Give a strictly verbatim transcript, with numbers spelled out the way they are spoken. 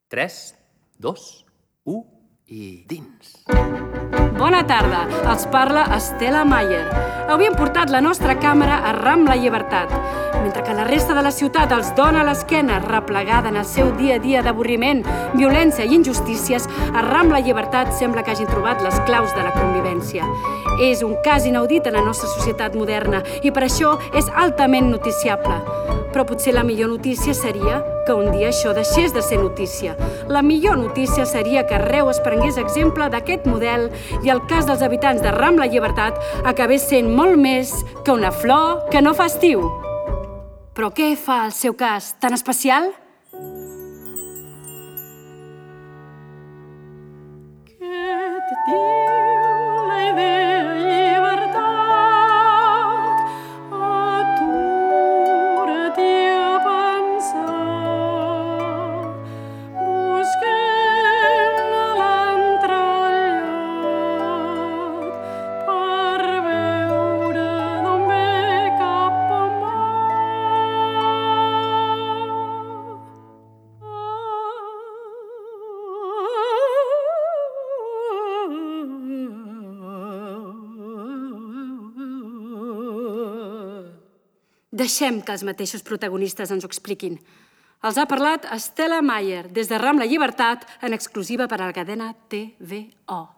tres, dos, u i dins. Bona tarda, els parla Estela Mayer. Avui hem portat la nostra càmera a Rambla Llibertat. Mentre que la resta de la ciutat els dona l'esquena replegada en el seu dia a dia d'avorriment, violència i injustícies, a Rambla Llibertat sembla que hagin trobat les claus de la convivència. És un cas inaudit en la nostra societat moderna i per això és altament noticiable. Però potser la millor notícia seria que un dia això deixés de ser notícia. La millor notícia seria que arreu es prengués exemple d'aquest model i el cas dels habitants de Rambla Llibertat acabés sent molt més que una flor que no fa estiu. Però què fa el seu cas tan especial? Què et diu la idea llibertat? Atura't-hi a pensar. Busquem l'entrellat per veure d'on ve cap on va. Deixem que els mateixos protagonistes ens ho expliquin. Els ha parlat Estela Mayer, des de Rambla Llibertat, en exclusiva per a la cadena T V O.